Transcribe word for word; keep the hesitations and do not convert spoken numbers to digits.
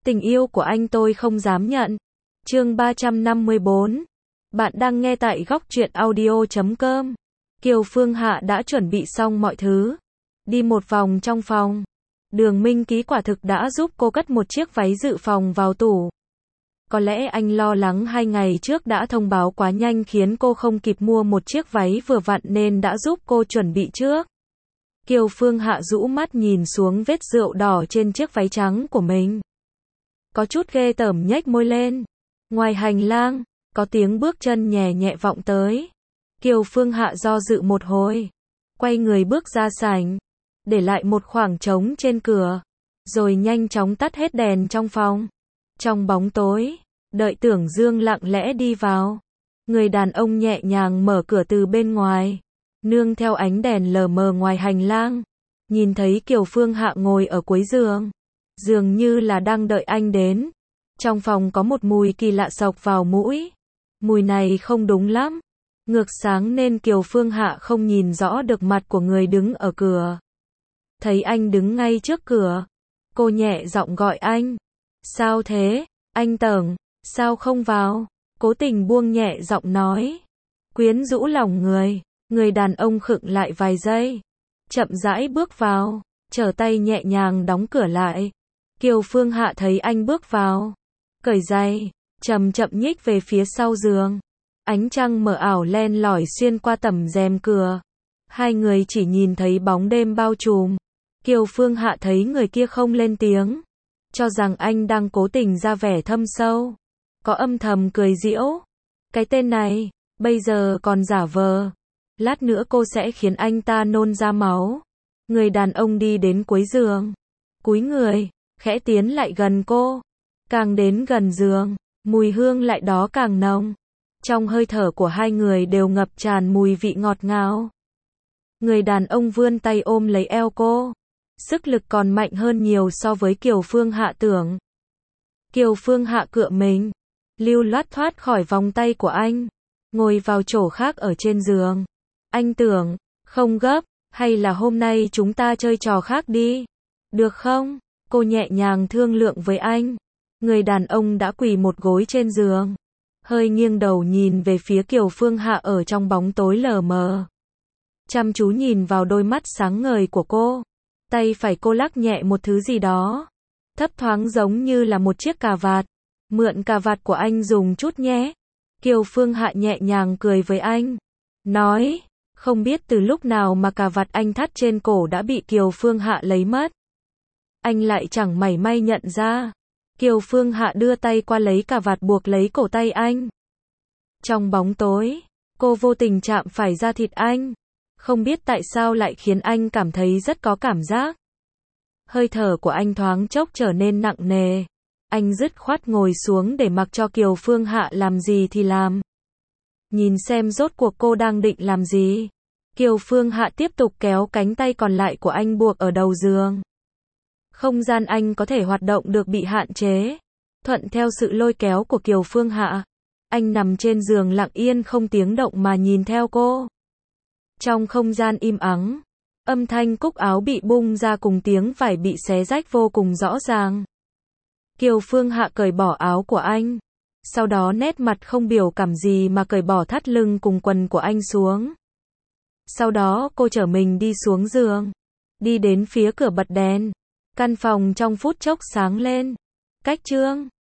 Tình yêu của anh tôi không dám nhận. Chương ba trăm năm mươi bốn. Bạn đang nghe tại góc truyện audio chấm com. Kiều Phương Hạ đã chuẩn bị xong mọi thứ. Đi một vòng trong phòng. Đường Minh Ký quả thực đã giúp cô cất một chiếc váy dự phòng vào tủ. Có lẽ anh lo lắng hai ngày trước đã thông báo quá nhanh khiến cô không kịp mua một chiếc váy vừa vặn nên đã giúp cô chuẩn bị trước. Kiều Phương Hạ rũ mắt nhìn xuống vết rượu đỏ trên chiếc váy trắng của mình. Có chút ghê tởm nhếch môi lên. Ngoài hành lang, có tiếng bước chân nhẹ nhẹ vọng tới. Kiều Phương Hạ do dự một hồi, quay người bước ra sảnh, để lại một khoảng trống trên cửa, rồi nhanh chóng tắt hết đèn trong phòng. Trong bóng tối, đợi Tưởng Dương lặng lẽ đi vào. Người đàn ông nhẹ nhàng mở cửa từ bên ngoài, nương theo ánh đèn lờ mờ ngoài hành lang, nhìn thấy Kiều Phương Hạ ngồi ở cuối giường, dường như là đang đợi anh đến. Trong phòng có một mùi kỳ lạ xộc vào mũi. Mùi này không đúng lắm. Ngược sáng nên Kiều Phương Hạ không nhìn rõ được mặt của người đứng ở cửa. Thấy anh đứng ngay trước cửa, cô nhẹ giọng gọi anh. Sao thế, anh Tưởng, sao không vào? Cố tình buông nhẹ giọng nói. Quyến rũ lòng người, người đàn ông khựng lại vài giây, chậm rãi bước vào, trở tay nhẹ nhàng đóng cửa lại. Kiều Phương Hạ thấy anh bước vào, cởi giày, chậm chậm nhích về phía sau giường. Ánh trăng mờ ảo len lỏi xuyên qua tấm rèm cửa. Hai người chỉ nhìn thấy bóng đêm bao trùm. Kiều Phương Hạ thấy người kia không lên tiếng, cho rằng anh đang cố tình ra vẻ thâm sâu, có âm thầm cười giễu. Cái tên này, bây giờ còn giả vờ. Lát nữa cô sẽ khiến anh ta nôn ra máu. Người đàn ông đi đến cuối giường, cúi người, khẽ tiến lại gần cô. Càng đến gần giường, mùi hương lại đó càng nồng. Trong hơi thở của hai người đều ngập tràn mùi vị ngọt ngào. Người đàn ông vươn tay ôm lấy eo cô. Sức lực còn mạnh hơn nhiều so với Kiều Phương Hạ tưởng. Kiều Phương Hạ cựa mình, lưu loát thoát khỏi vòng tay của anh, ngồi vào chỗ khác ở trên giường. Anh Tưởng, không gấp, hay là hôm nay chúng ta chơi trò khác đi, được không? Cô nhẹ nhàng thương lượng với anh. Người đàn ông đã quỳ một gối trên giường, hơi nghiêng đầu nhìn về phía Kiều Phương Hạ ở trong bóng tối lờ mờ. Chăm chú nhìn vào đôi mắt sáng ngời của cô. Tay phải cô lắc nhẹ một thứ gì đó, thấp thoáng giống như là một chiếc cà vạt. Mượn cà vạt của anh dùng chút nhé. Kiều Phương Hạ nhẹ nhàng cười với anh, nói, không biết từ lúc nào mà cà vạt anh thắt trên cổ đã bị Kiều Phương Hạ lấy mất. Anh lại chẳng mảy may nhận ra. Kiều Phương Hạ đưa tay qua lấy cà vạt buộc lấy cổ tay anh. Trong bóng tối, cô vô tình chạm phải da thịt anh. Không biết tại sao lại khiến anh cảm thấy rất có cảm giác. Hơi thở của anh thoáng chốc trở nên nặng nề. Anh dứt khoát ngồi xuống để mặc cho Kiều Phương Hạ làm gì thì làm. Nhìn xem rốt cuộc cô đang định làm gì. Kiều Phương Hạ tiếp tục kéo cánh tay còn lại của anh buộc ở đầu giường. Không gian anh có thể hoạt động được bị hạn chế. Thuận theo sự lôi kéo của Kiều Phương Hạ, anh nằm trên giường lặng yên không tiếng động mà nhìn theo cô. Trong không gian im ắng, âm thanh cúc áo bị bung ra cùng tiếng vải bị xé rách vô cùng rõ ràng. Kiều Phương Hạ cởi bỏ áo của anh, sau đó nét mặt không biểu cảm gì mà cởi bỏ thắt lưng cùng quần của anh xuống. Sau đó cô chở mình đi xuống giường, đi đến phía cửa bật đèn. Căn phòng trong phút chốc sáng lên. Cách chương